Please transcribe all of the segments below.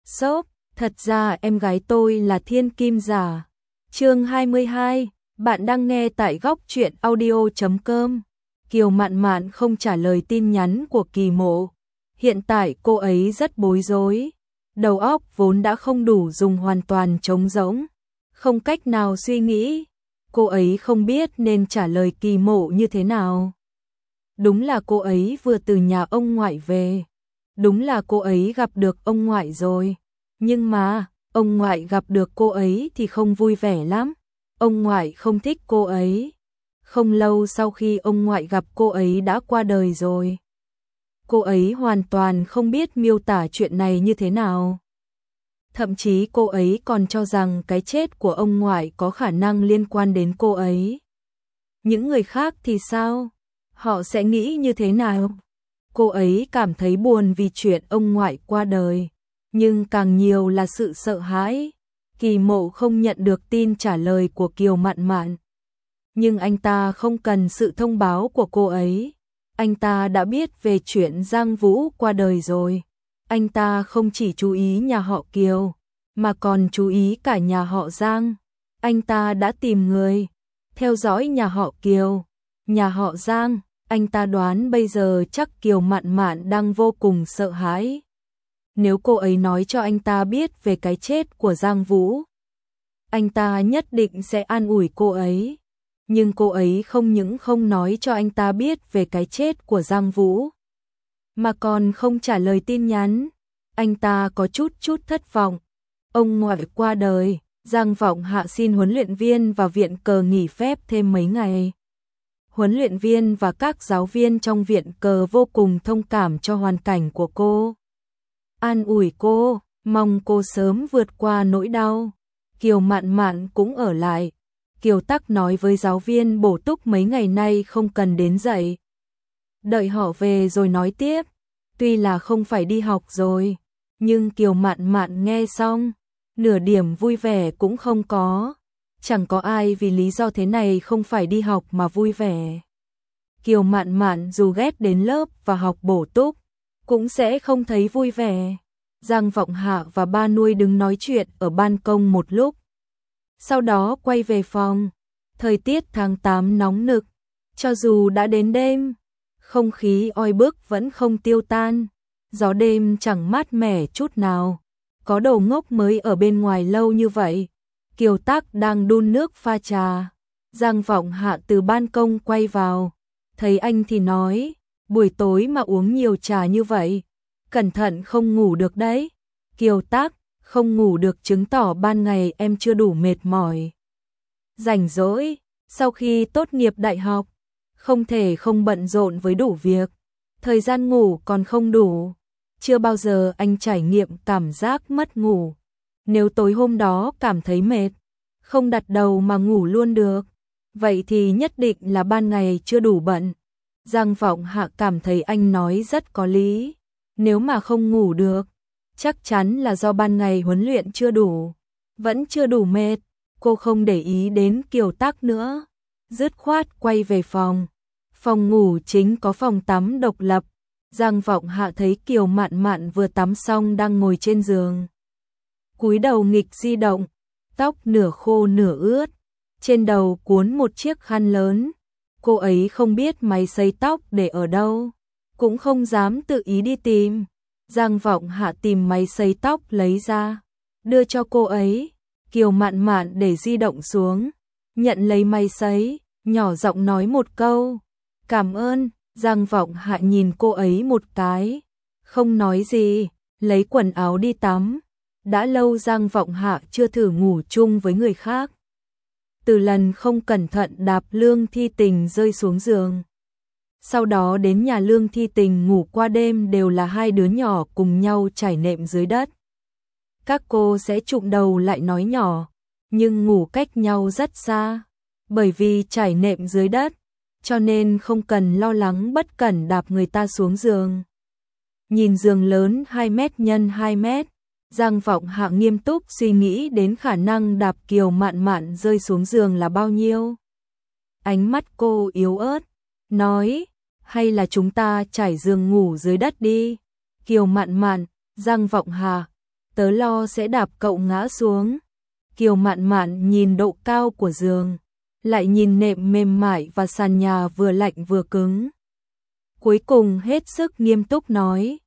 Sốp, thật ra em gái tôi là thiên kim giả. Chương 22, bạn đang nghe tại góc truyện audio.com. Kiều Mạn Mạn không trả lời tin nhắn của Kỳ Mộ. Hiện tại cô ấy rất bối rối. Đầu óc vốn đã không đủ dùng, hoàn toàn trống rỗng, không cách nào suy nghĩ. Cô ấy không biết nên trả lời Kỳ Mộ như thế nào. Đúng là cô ấy vừa từ nhà ông ngoại về. Đúng là cô ấy gặp được ông ngoại rồi. Nhưng mà, ông ngoại gặp được cô ấy thì không vui vẻ lắm. Ông ngoại không thích cô ấy. Không lâu sau khi ông ngoại gặp cô ấy đã qua đời rồi. Cô ấy hoàn toàn không biết miêu tả chuyện này như thế nào. Thậm chí cô ấy còn cho rằng cái chết của ông ngoại có khả năng liên quan đến cô ấy. Những người khác thì sao? Họ sẽ nghĩ như thế nào? Cô ấy cảm thấy buồn vì chuyện ông ngoại qua đời, nhưng càng nhiều là sự sợ hãi. Kỳ Mộ không nhận được tin trả lời của Kiều Mạn Mạn. Nhưng anh ta không cần sự thông báo của cô ấy. Anh ta đã biết về chuyện Giang Vũ qua đời rồi. Anh ta không chỉ chú ý nhà họ Kiều, mà còn chú ý cả nhà họ Giang. Anh ta đã tìm người, theo dõi nhà họ Kiều, nhà họ Giang. Anh ta đoán bây giờ chắc Kiều Mạn Mạn đang vô cùng sợ hãi. Nếu cô ấy nói cho anh ta biết về cái chết của Giang Vũ, anh ta nhất định sẽ an ủi cô ấy. Nhưng cô ấy không những không nói cho anh ta biết về cái chết của Giang Vũ, mà còn không trả lời tin nhắn. Anh ta có chút thất vọng. Ông ngoại qua đời, Giang Vọng Hạ xin huấn luyện viên và viện cờ nghỉ phép thêm mấy ngày. Huấn luyện viên và các giáo viên trong viện cờ vô cùng thông cảm cho hoàn cảnh của cô. An ủi cô, mong cô sớm vượt qua nỗi đau. Kiều Mạn Mạn cũng ở lại. Kiều Tắc nói với giáo viên bổ túc mấy ngày nay không cần đến dạy. Đợi họ về rồi nói tiếp. Tuy là không phải đi học rồi, nhưng Kiều Mạn Mạn nghe xong, nửa điểm vui vẻ cũng không có. Chẳng có ai vì lý do thế này không phải đi học mà vui vẻ. Kiều Mạn Mạn dù ghét đến lớp và học bổ túc, cũng sẽ không thấy vui vẻ. Giang Vọng Hạ và ba nuôi đứng nói chuyện ở ban công một lúc. Sau đó quay về phòng. Thời tiết tháng 8 nóng nực, cho dù đã đến đêm, không khí oi bức vẫn không tiêu tan. Gió đêm chẳng mát mẻ chút nào. Có đồ ngốc mới ở bên ngoài lâu như vậy. Kiều Tắc đang đun nước pha trà. Giang Vọng Hạ từ ban công quay vào. Thấy anh thì nói, buổi tối mà uống nhiều trà như vậy, cẩn thận không ngủ được đấy. Kiều Tắc, không ngủ được chứng tỏ ban ngày em chưa đủ mệt mỏi. Rảnh rỗi, sau khi tốt nghiệp đại học, không thể không bận rộn với đủ việc. Thời gian ngủ còn không đủ. Chưa bao giờ anh trải nghiệm cảm giác mất ngủ. Nếu tối hôm đó cảm thấy mệt, không đặt đầu mà ngủ luôn được, vậy thì nhất định là ban ngày chưa đủ bận. Giang Vọng Hạ cảm thấy anh nói rất có lý. Nếu mà không ngủ được, chắc chắn là do ban ngày huấn luyện chưa đủ, vẫn chưa đủ mệt. Cô không để ý đến Kiều Tắc nữa, dứt khoát quay về phòng. Phòng ngủ chính có phòng tắm độc lập. Giang Vọng Hạ thấy Kiều Mạn Mạn vừa tắm xong đang ngồi trên giường, cúi đầu nghịch di động, tóc nửa khô nửa ướt, trên đầu cuốn một chiếc khăn lớn. Cô ấy không biết máy sấy tóc để ở đâu, cũng không dám tự ý đi tìm. Giang Vọng Hạ tìm máy sấy tóc lấy ra, đưa cho cô ấy. Kiều Mạn Mạn để di động xuống, nhận lấy máy sấy, nhỏ giọng nói một câu, cảm ơn. Giang Vọng Hạ nhìn cô ấy một cái, không nói gì, lấy quần áo đi tắm. Đã lâu Giang Vọng Hạ chưa thử ngủ chung với người khác. Từ lần không cẩn thận đạp Lương Thi Tình rơi xuống giường. Sau đó đến nhà Lương Thi Tình ngủ qua đêm đều là hai đứa nhỏ cùng nhau trải nệm dưới đất. Các cô sẽ chụm đầu lại nói nhỏ, nhưng ngủ cách nhau rất xa. Bởi vì trải nệm dưới đất, cho nên không cần lo lắng bất cẩn đạp người ta xuống giường. Nhìn giường lớn 2 mét x 2 mét, Giang Vọng Hạ nghiêm túc suy nghĩ đến khả năng đạp Kiều Mạn Mạn rơi xuống giường là bao nhiêu. Ánh mắt cô yếu ớt, nói, hay là chúng ta trải giường ngủ dưới đất đi. Kiều Mạn Mạn, Giang Vọng Hạ, tớ lo sẽ đạp cậu ngã xuống. Kiều Mạn Mạn nhìn độ cao của giường, lại nhìn nệm mềm mại và sàn nhà vừa lạnh vừa cứng. Cuối cùng hết sức nghiêm túc nói,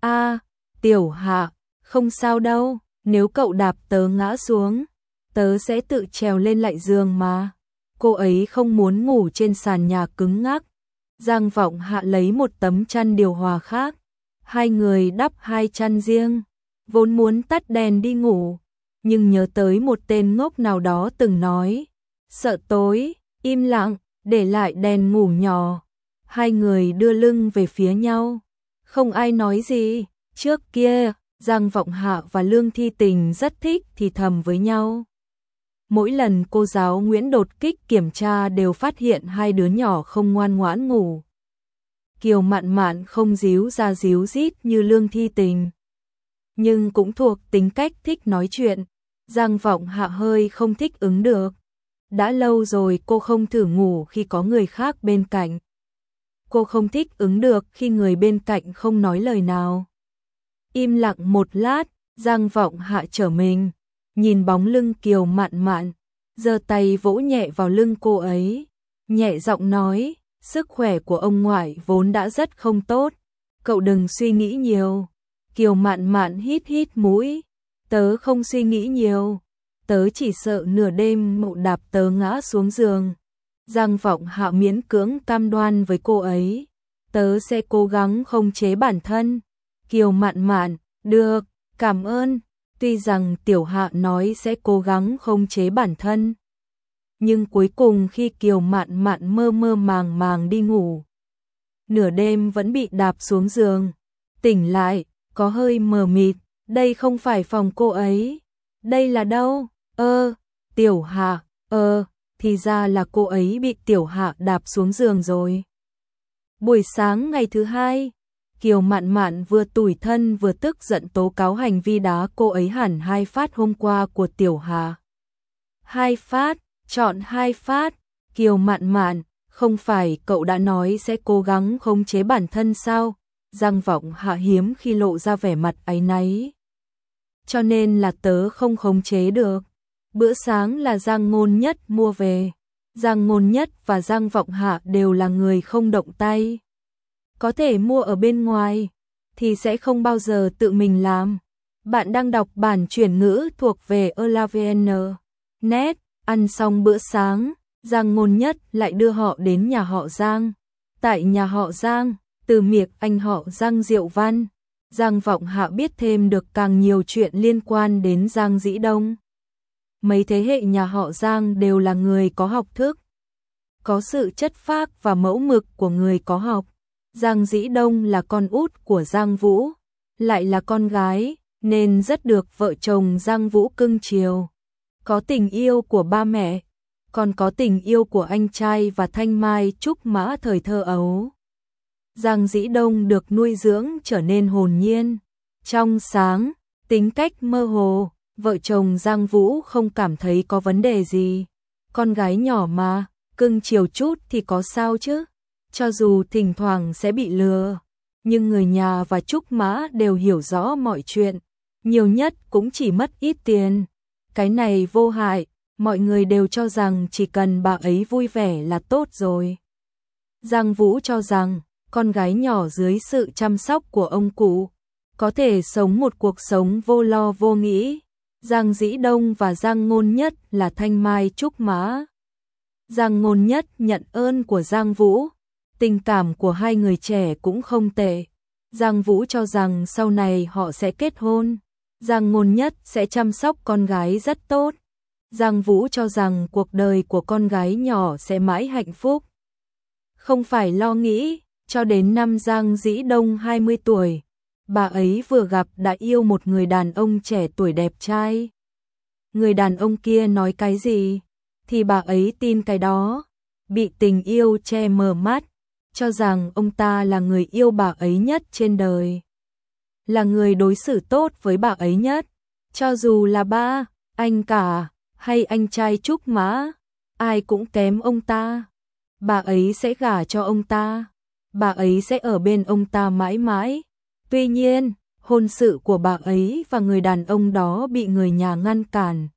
Tiểu Hạ, không sao đâu, nếu cậu đạp tớ ngã xuống, tớ sẽ tự trèo lên lại giường mà. Cô ấy không muốn ngủ trên sàn nhà cứng ngắc. Giang Vọng Hạ lấy một tấm chăn điều hòa khác, hai người đắp hai chăn riêng, vốn muốn tắt đèn đi ngủ, nhưng nhớ tới một tên ngốc nào đó từng nói, sợ tối, im lặng, để lại đèn ngủ nhỏ. Hai người đưa lưng về phía nhau, không ai nói gì. Trước kia, Giang Vọng Hạ và Lương Thi Tình rất thích thì thầm với nhau. Mỗi lần cô giáo Nguyễn đột kích kiểm tra đều phát hiện hai đứa nhỏ không ngoan ngoãn ngủ. Kiều Mạn Mạn không díu ra díu dít như Lương Thi Tình, nhưng cũng thuộc tính cách thích nói chuyện. Giang Vọng Hạ hơi không thích ứng được. Đã lâu rồi cô không thử ngủ khi có người khác bên cạnh. Cô không thích ứng được khi người bên cạnh không nói lời nào. Im lặng một lát, Giang Vọng Hạ trở mình, nhìn bóng lưng Kiều Mạn Mạn, giơ tay vỗ nhẹ vào lưng cô ấy, nhẹ giọng nói, sức khỏe của ông ngoại vốn đã rất không tốt, cậu đừng suy nghĩ nhiều. Kiều Mạn Mạn hít hít mũi, tớ không suy nghĩ nhiều, tớ chỉ sợ nửa đêm mụ đạp tớ ngã xuống giường. Giang Vọng Hạ miễn cưỡng cam đoan với cô ấy, tớ sẽ cố gắng khống chế bản thân. Kiều Mạn Mạn, được, cảm ơn. Tuy rằng Tiểu Hạ nói sẽ cố gắng khống chế bản thân, nhưng cuối cùng khi Kiều Mạn Mạn mơ mơ màng màng đi ngủ, nửa đêm vẫn bị đạp xuống giường. Tỉnh lại, có hơi mờ mịt, đây không phải phòng cô ấy. Đây là đâu? Tiểu Hạ, thì ra là cô ấy bị Tiểu Hạ đạp xuống giường rồi. Buổi sáng ngày thứ hai, Kiều Mạn Mạn vừa tủi thân vừa tức giận tố cáo hành vi đá cô ấy hẳn 2 phát hôm qua của Tiểu Hạ. 2 phát, chọn 2 phát. Kiều Mạn Mạn, không phải cậu đã nói sẽ cố gắng khống chế bản thân sao? Giang Vọng Hạ hiếm khi lộ ra vẻ mặt áy náy. Cho nên là tớ không khống chế được. Bữa sáng là Giang Ngôn Nhất mua về. Giang Ngôn Nhất và Giang Vọng Hạ đều là người không động tay. Có thể mua ở bên ngoài, thì sẽ không bao giờ tự mình làm. Bạn đang đọc bản chuyển ngữ thuộc về ELAVN.net. Ăn xong bữa sáng, Giang Ngôn Nhất lại đưa họ đến nhà họ Giang. Tại nhà họ Giang, từ miệng anh họ Giang Diệu Văn, Giang Vọng Hạ biết thêm được càng nhiều chuyện liên quan đến Giang Dĩ Đông. Mấy thế hệ nhà họ Giang đều là người có học thức, có sự chất phác và mẫu mực của người có học. Giang Dĩ Đông là con út của Giang Vũ, lại là con gái, nên rất được vợ chồng Giang Vũ cưng chiều. Có tình yêu của ba mẹ, còn có tình yêu của anh trai và Thanh Mai Trúc Mã thời thơ ấu. Giang Dĩ Đông được nuôi dưỡng trở nên hồn nhiên, trong sáng, tính cách mơ hồ. Vợ chồng Giang Vũ không cảm thấy có vấn đề gì. Con gái nhỏ mà, cưng chiều chút thì có sao chứ. Cho dù thỉnh thoảng sẽ bị lừa, nhưng người nhà và Trúc Mã đều hiểu rõ mọi chuyện. Nhiều nhất cũng chỉ mất ít tiền. Cái này vô hại, mọi người đều cho rằng chỉ cần bà ấy vui vẻ là tốt rồi. Giang Vũ cho rằng, con gái nhỏ dưới sự chăm sóc của ông cụ, có thể sống một cuộc sống vô lo vô nghĩ. Giang Dĩ Đông và Giang Ngôn Nhất là Thanh Mai Trúc Mã. Giang Ngôn Nhất nhận ơn của Giang Vũ, tình cảm của hai người trẻ cũng không tệ. Giang Vũ cho rằng sau này họ sẽ kết hôn, Giang Ngôn Nhất sẽ chăm sóc con gái rất tốt. Giang Vũ cho rằng cuộc đời của con gái nhỏ sẽ mãi hạnh phúc. Không phải lo nghĩ, cho đến năm Giang Dĩ Đông 20 tuổi. Bà ấy vừa gặp đã yêu một người đàn ông trẻ tuổi đẹp trai. Người đàn ông kia nói cái gì, thì bà ấy tin cái đó. Bị tình yêu che mờ mắt, cho rằng ông ta là người yêu bà ấy nhất trên đời. Là người đối xử tốt với bà ấy nhất. Cho dù là ba, anh cả, hay anh trai Trúc Mã, ai cũng kém ông ta. Bà ấy sẽ gả cho ông ta. Bà ấy sẽ ở bên ông ta mãi mãi. Tuy nhiên, hôn sự của bà ấy và người đàn ông đó bị người nhà ngăn cản.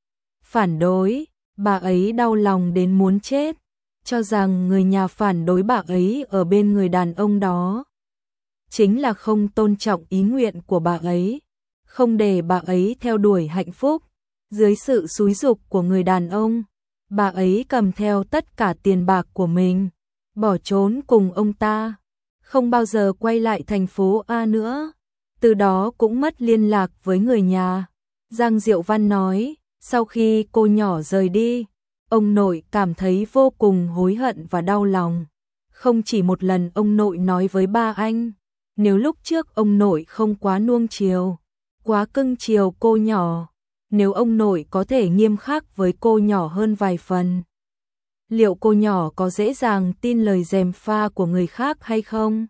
Phản đối, bà ấy đau lòng đến muốn chết, cho rằng người nhà phản đối bà ấy ở bên người đàn ông đó chính là không tôn trọng ý nguyện của bà ấy, không để bà ấy theo đuổi hạnh phúc. Dưới sự xúi giục của người đàn ông, bà ấy cầm theo tất cả tiền bạc của mình, bỏ trốn cùng ông ta, không bao giờ quay lại thành phố A nữa, từ đó cũng mất liên lạc với người nhà. Giang Diệu Văn nói, sau khi cô nhỏ rời đi, ông nội cảm thấy vô cùng hối hận và đau lòng. Không chỉ một lần ông nội nói với ba anh, nếu lúc trước ông nội không quá nuông chiều, quá cưng chiều cô nhỏ, nếu ông nội có thể nghiêm khắc với cô nhỏ hơn vài phần, liệu cô nhỏ có dễ dàng tin lời gièm pha của người khác hay không?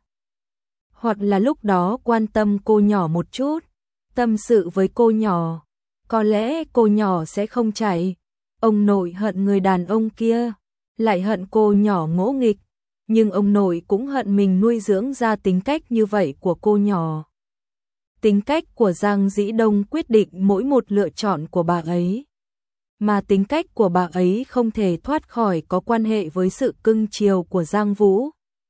Hoặc là lúc đó quan tâm cô nhỏ một chút, tâm sự với cô nhỏ, có lẽ cô nhỏ sẽ không chạy. Ông nội hận người đàn ông kia, lại hận cô nhỏ ngỗ nghịch, nhưng ông nội cũng hận mình nuôi dưỡng ra tính cách như vậy của cô nhỏ. Tính cách của Giang Dĩ Đông quyết định mỗi một lựa chọn của bà ấy, mà tính cách của bà ấy không thể thoát khỏi có quan hệ với sự cưng chiều của Giang Vũ.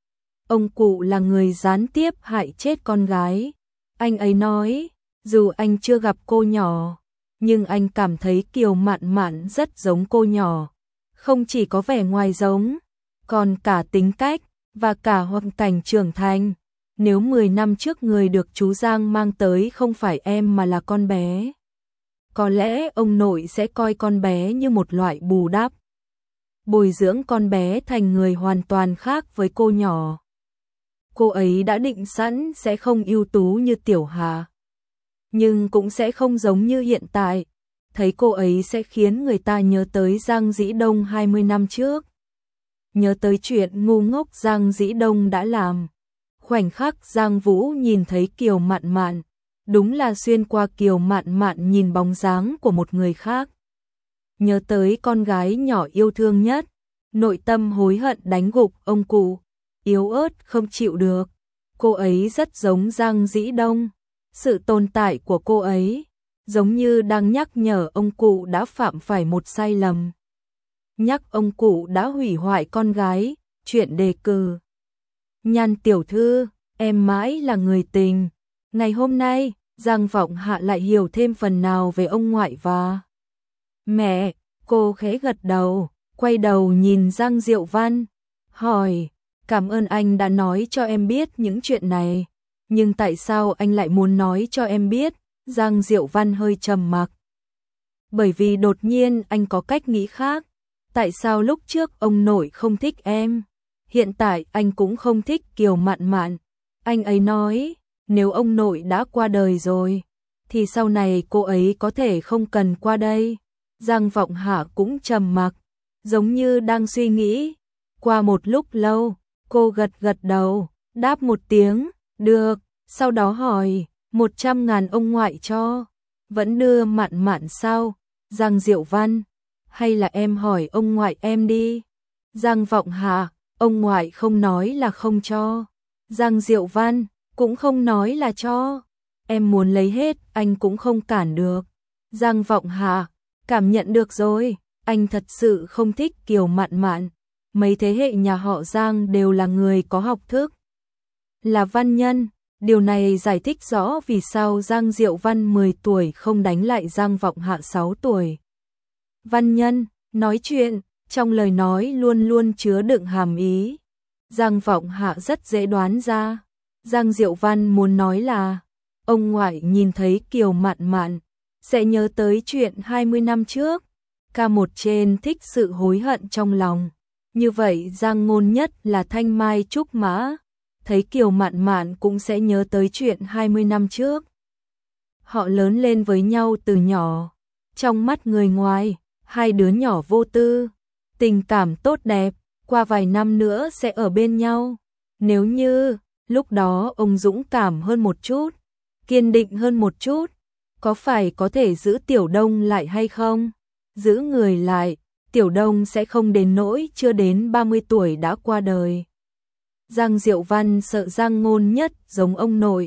Ông cụ là người gián tiếp hại chết con gái. Anh ấy nói, dù anh chưa gặp cô nhỏ, nhưng anh cảm thấy Kiều Mạn Mạn rất giống cô nhỏ. Không chỉ có vẻ ngoài giống, còn cả tính cách và cả hoàn cảnh trưởng thành. Nếu 10 năm trước người được chú Giang mang tới không phải em mà là con bé, có lẽ ông nội sẽ coi con bé như một loại bù đắp, bồi dưỡng con bé thành người hoàn toàn khác với cô nhỏ. Cô ấy đã định sẵn sẽ không ưu tú như Tiểu Hà, nhưng cũng sẽ không giống như hiện tại. Thấy cô ấy sẽ khiến người ta nhớ tới Giang Dĩ Đông 20 năm trước, nhớ tới chuyện ngu ngốc Giang Dĩ Đông đã làm. Khoảnh khắc Giang Vũ nhìn thấy Kiều Mạn Mạn, đúng là xuyên qua Kiều Mạn Mạn nhìn bóng dáng của một người khác. Nhớ tới con gái nhỏ yêu thương nhất, nội tâm hối hận đánh gục ông cụ, yếu ớt không chịu được. Cô ấy rất giống Giang Dĩ Đông, sự tồn tại của cô ấy giống như đang nhắc nhở ông cụ đã phạm phải một sai lầm, nhắc ông cụ đã hủy hoại con gái. Chuyện đề cử. Nhan tiểu thư, em mãi là người tình. Ngày hôm nay, Giang Vọng Hạ lại hiểu thêm phần nào về ông ngoại và mẹ. Cô khẽ gật đầu, quay đầu nhìn Giang Diệu Văn, hỏi, cảm ơn anh đã nói cho em biết những chuyện này, nhưng tại sao anh lại muốn nói cho em biết? Giang Diệu Văn hơi trầm mặc. Bởi vì đột nhiên anh có cách nghĩ khác. Tại sao lúc trước ông nội không thích em, hiện tại anh cũng không thích Kiều Mạn Mạn? Anh ấy nói, nếu ông nội đã qua đời rồi, thì sau này cô ấy có thể không cần qua đây. Giang Vọng Hạ cũng trầm mặc, giống như đang suy nghĩ. Qua một lúc lâu, cô gật gật đầu, đáp một tiếng, được, sau đó hỏi, 100.000 ông ngoại cho, vẫn đưa Mạn Mạn sao? Giang Diệu Văn, hay là em hỏi ông ngoại em đi? Giang Vọng Hạ, ông ngoại không nói là không cho. Giang Diệu Văn, cũng không nói là cho. Em muốn lấy hết, anh cũng không cản được. Giang Vọng Hạ, cảm nhận được rồi, anh thật sự không thích Kiều Mạn Mạn. Mấy thế hệ nhà họ Giang đều là người có học thức, là văn nhân. Điều này giải thích rõ vì sao Giang Diệu Văn 10 tuổi không đánh lại Giang Vọng Hạ 6 tuổi. Văn nhân, nói chuyện, trong lời nói luôn luôn chứa đựng hàm ý. Giang Vọng Hạ rất dễ đoán ra. Giang Diệu Văn muốn nói là, ông ngoại nhìn thấy Kiều Mạn Mạn, sẽ nhớ tới chuyện 20 năm trước. K1 trên thích sự hối hận trong lòng. Như vậy Giang Ngôn Nhất là thanh mai trúc mã, thấy Kiều Mạn Mạn cũng sẽ nhớ tới chuyện 20 năm trước. Họ lớn lên với nhau từ nhỏ, trong mắt người ngoài, hai đứa nhỏ vô tư, tình cảm tốt đẹp, qua vài năm nữa sẽ ở bên nhau. Nếu như lúc đó ông dũng cảm hơn một chút, kiên định hơn một chút, có phải có thể giữ Tiểu Đông lại hay không? Giữ người lại, Tiểu Đông sẽ không đến nỗi chưa đến 30 tuổi đã qua đời. Giang Diệu Văn sợ Giang Ngôn Nhất giống ông nội,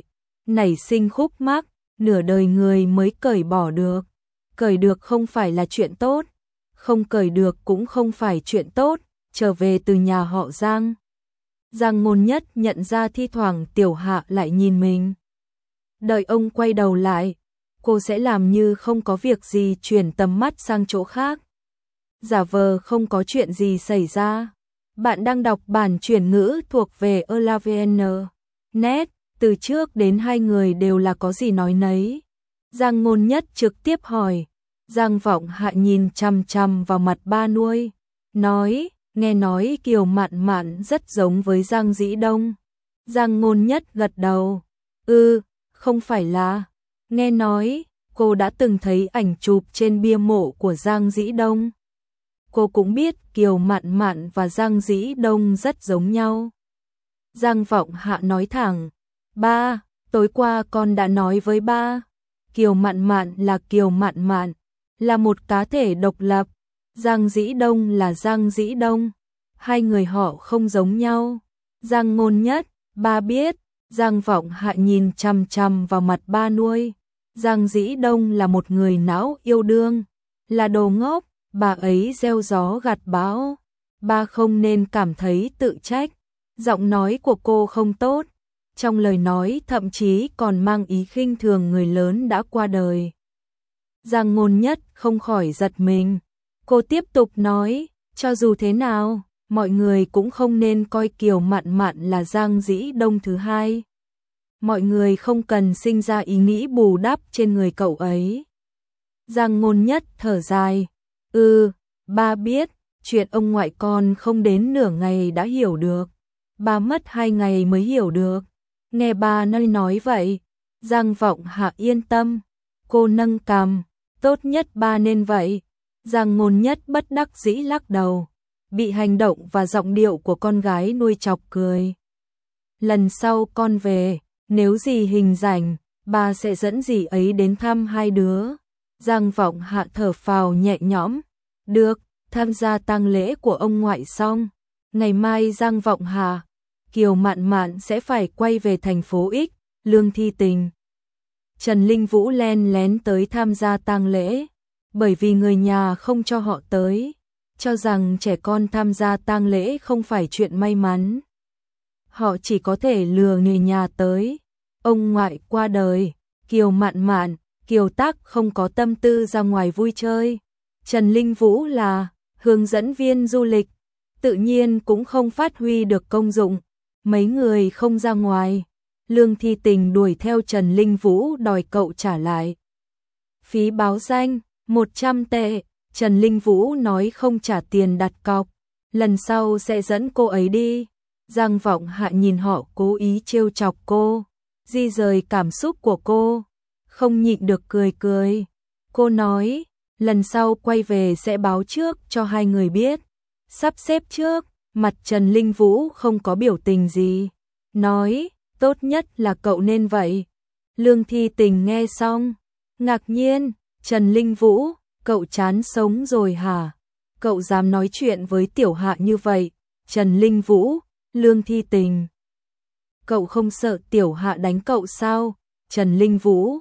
nảy sinh khúc mắc, nửa đời người mới cởi bỏ được. Cởi được không phải là chuyện tốt, không cởi được cũng không phải chuyện tốt, trở về từ nhà họ Giang. Giang Ngôn Nhất nhận ra thi thoảng Tiểu Hạ lại nhìn mình. Đợi ông quay đầu lại, cô sẽ làm như không có việc gì, chuyển tầm mắt sang chỗ khác. Giả vờ không có chuyện gì xảy ra. Bạn đang đọc bản chuyển ngữ thuộc về ELAVN.net, từ trước đến hai người đều là có gì nói nấy. Giang Ngôn Nhất trực tiếp hỏi. Giang Vọng Hạ nhìn chằm chằm vào mặt ba nuôi, nói, nghe nói Kiều Mạn Mạn rất giống với Giang Dĩ Đông. Giang Ngôn Nhất gật đầu, không phải là, nghe nói, cô đã từng thấy ảnh chụp trên bia mộ của Giang Dĩ Đông. Cô cũng biết Kiều Mạn Mạn và Giang Dĩ Đông rất giống nhau. Giang Vọng Hạ nói thẳng, ba, tối qua con đã nói với ba, Kiều Mạn Mạn là Kiều Mạn Mạn, là một cá thể độc lập, Giang Dĩ Đông là Giang Dĩ Đông, hai người họ không giống nhau. Giang Ngôn Nhất, ba biết. Giang Vọng Hạ nhìn chằm chằm vào mặt ba nuôi. Giang Dĩ Đông là một người não yêu đương, là đồ ngốc, bà ấy gieo gió gặt bão. Ba không nên cảm thấy tự trách. Giọng nói của cô không tốt, trong lời nói thậm chí còn mang ý khinh thường người lớn đã qua đời. Giang Ngôn Nhất không khỏi giật mình. Cô tiếp tục nói, cho dù thế nào, mọi người cũng không nên coi Kiều Mạn Mạn là Giang Dĩ Đông thứ hai. Mọi người không cần sinh ra ý nghĩ bù đắp trên người cậu ấy. Giang Ngôn Nhất thở dài, ba biết, chuyện ông ngoại con không đến nửa ngày đã hiểu được. Ba mất 2 ngày mới hiểu được. Nghe ba nói vậy, Giang Vọng Hạ yên tâm. Cô nâng cằm, tốt nhất ba nên vậy. Giang Ngôn Nhất bất đắc dĩ lắc đầu, bị hành động và giọng điệu của con gái nuôi chọc cười. Lần sau con về, nếu dì hình rảnh, ba sẽ dẫn dì ấy đến thăm hai đứa. Giang Vọng Hạ thở phào nhẹ nhõm, được, tham gia tang lễ của ông ngoại xong. Ngày mai Giang Vọng Hạ, Kiều Mạn Mạn sẽ phải quay về thành phố X, Lương Thi Tình. Trần Linh Vũ len lén tới tham gia tang lễ, bởi vì người nhà không cho họ tới, cho rằng trẻ con tham gia tang lễ không phải chuyện may mắn. Họ chỉ có thể lừa người nhà tới. Ông ngoại qua đời, Kiều Mạn Mạn, Kiều Tác không có tâm tư ra ngoài vui chơi. Trần Linh Vũ là hướng dẫn viên du lịch, tự nhiên cũng không phát huy được công dụng. Mấy người không ra ngoài. Lương Thi Tình đuổi theo Trần Linh Vũ đòi cậu trả lại phí báo danh 100 tệ. Trần Linh Vũ nói không trả tiền đặt cọc, lần sau sẽ dẫn cô ấy đi. Giang Vọng Hạ nhìn họ cố ý trêu chọc cô, di rời cảm xúc của cô, không nhịn được cười cười. Cô nói, lần sau quay về sẽ báo trước cho hai người biết. Sắp xếp trước, mặt Trần Linh Vũ không có biểu tình gì, nói, tốt nhất là cậu nên vậy. Lương Thi Tình nghe xong, ngạc nhiên, Trần Linh Vũ, cậu chán sống rồi hả? Cậu dám nói chuyện với Tiểu Hạ như vậy? Trần Linh Vũ, Lương Thi Tình, cậu không sợ Tiểu Hạ đánh cậu sao? Trần Linh Vũ,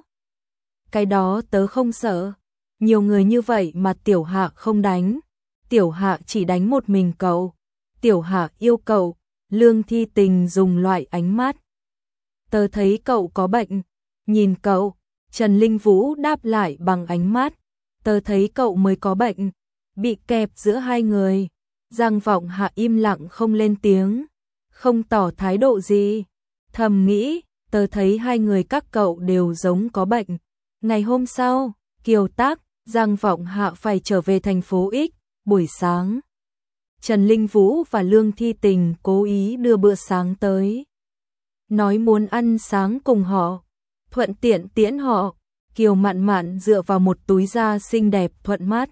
cái đó tớ không sợ, nhiều người như vậy mà Tiểu Hạ không đánh. Tiểu Hạ chỉ đánh một mình cậu. Tiểu Hạ yêu cậu. Lương Thi Tình dùng loại ánh mắt, tớ thấy cậu có bệnh, nhìn cậu. Trần Linh Vũ đáp lại bằng ánh mắt, tớ thấy cậu mới có bệnh. Bị kẹp giữa hai người, Giang Vọng Hạ im lặng không lên tiếng, không tỏ thái độ gì. Thầm nghĩ, tớ thấy hai người các cậu đều giống có bệnh. Ngày hôm sau, Kiều Tác, Giang Vọng Hạ phải trở về thành phố X. Buổi sáng, Trần Linh Vũ và Lương Thi Tình cố ý đưa bữa sáng tới, nói muốn ăn sáng cùng họ, thuận tiện tiễn họ. Kiều Mạn Mạn dựa vào một túi da xinh đẹp thuận mắt,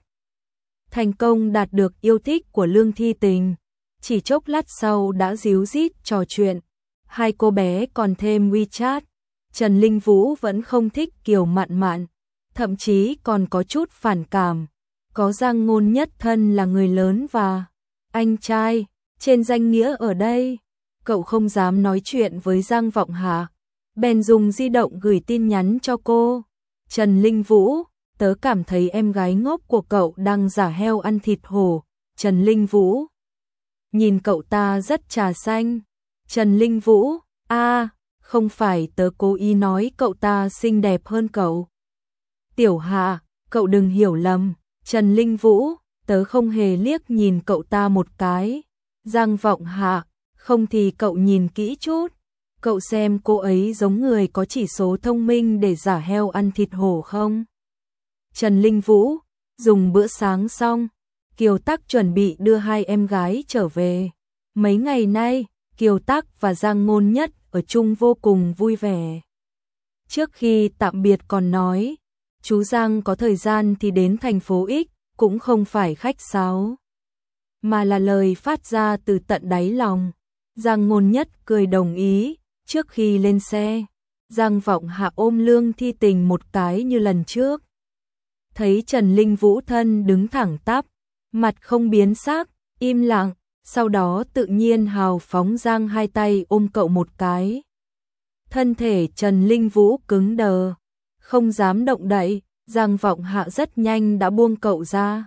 thành công đạt được yêu thích của Lương Thi Tình. Chỉ chốc lát sau đã díu dít trò chuyện, hai cô bé còn thêm WeChat. Trần Linh Vũ vẫn không thích Kiều Mạn Mạn, thậm chí còn có chút phản cảm. Có Giang Ngôn Nhất thân là người lớn và anh trai trên danh nghĩa ở đây, cậu không dám nói chuyện với Giang Vọng Hạ. bèn dùng di động gửi tin nhắn cho cô. Trần Linh Vũ, tớ cảm thấy em gái ngốc của cậu đang giả heo ăn thịt hổ. Trần Linh Vũ, nhìn cậu ta rất trà xanh. Trần Linh Vũ, không phải tớ cố ý nói cậu ta xinh đẹp hơn cậu. Tiểu Hạ, cậu đừng hiểu lầm. Trần Linh Vũ, tớ không hề liếc nhìn cậu ta một cái. Giang Vọng Hạ, không thì cậu nhìn kỹ chút. Cậu xem cô ấy giống người có chỉ số thông minh để giả heo ăn thịt hổ không? Trần Linh Vũ, dùng bữa sáng xong, Kiều Tắc chuẩn bị đưa hai em gái trở về. Mấy ngày nay, Kiều Tắc và Giang Ngôn Nhất ở chung vô cùng vui vẻ. Trước khi tạm biệt còn nói, chú Giang có thời gian thì đến thành phố X, cũng không phải khách sáo, mà là lời phát ra từ tận đáy lòng. Giang Ngôn Nhất cười đồng ý. Trước khi lên xe, Giang Vọng Hạ ôm Lương Thi Tình một cái như lần trước. Thấy Trần Linh Vũ thân đứng thẳng tắp, mặt không biến sắc, im lặng, sau đó tự nhiên hào phóng giang hai tay ôm cậu một cái. Thân thể Trần Linh Vũ cứng đờ, không dám động đậy. Giang Vọng Hạ rất nhanh đã buông cậu ra.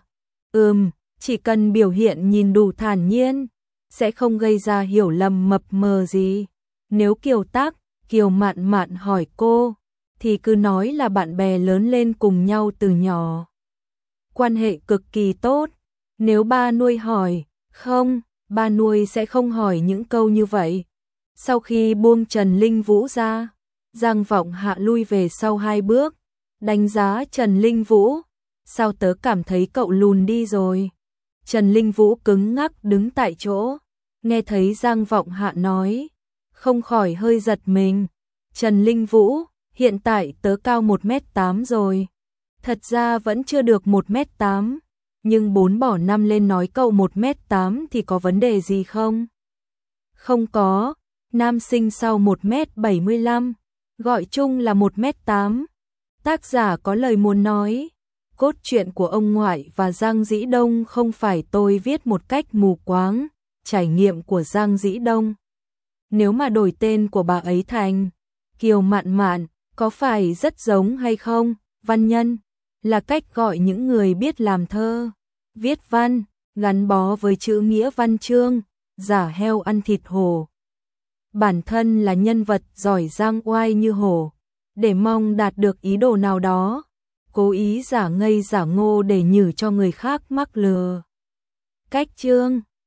Chỉ cần biểu hiện nhìn đủ thản nhiên, sẽ không gây ra hiểu lầm mập mờ gì. Nếu Kiều Tắc, Kiều Mạn Mạn hỏi cô, thì cứ nói là bạn bè lớn lên cùng nhau từ nhỏ, quan hệ cực kỳ tốt. Nếu ba nuôi hỏi, không, ba nuôi sẽ không hỏi những câu như vậy. Sau khi buông Trần Linh Vũ ra, Giang Vọng Hạ lui về sau 2 bước, đánh giá Trần Linh Vũ. Sao tớ cảm thấy cậu lùn đi rồi? Trần Linh Vũ cứng ngắc đứng tại chỗ, nghe thấy Giang Vọng Hạ nói, không khỏi hơi giật mình. Trần Linh Vũ, hiện tại tớ cao 1m8 rồi. Thật ra vẫn chưa được 1m8, nhưng 4 bỏ 5 lên nói cậu 1m8 thì có vấn đề gì không? Không có, nam sinh sau 1m75, gọi chung là 1m8. Tác giả có lời muốn nói, cốt truyện của ông ngoại và Giang Dĩ Đông không phải tôi viết một cách mù quáng, trải nghiệm của Giang Dĩ Đông. Nếu mà đổi tên của bà ấy thành Kiều Mạn Mạn, có phải rất giống hay không? Văn nhân là cách gọi những người biết làm thơ, viết văn, gắn bó với chữ nghĩa văn chương, giả heo ăn thịt hổ. Bản thân là nhân vật giỏi giang oai như hổ, để mong đạt được ý đồ nào đó, cố ý giả ngây giả ngô để nhử cho người khác mắc lừa. Cách chương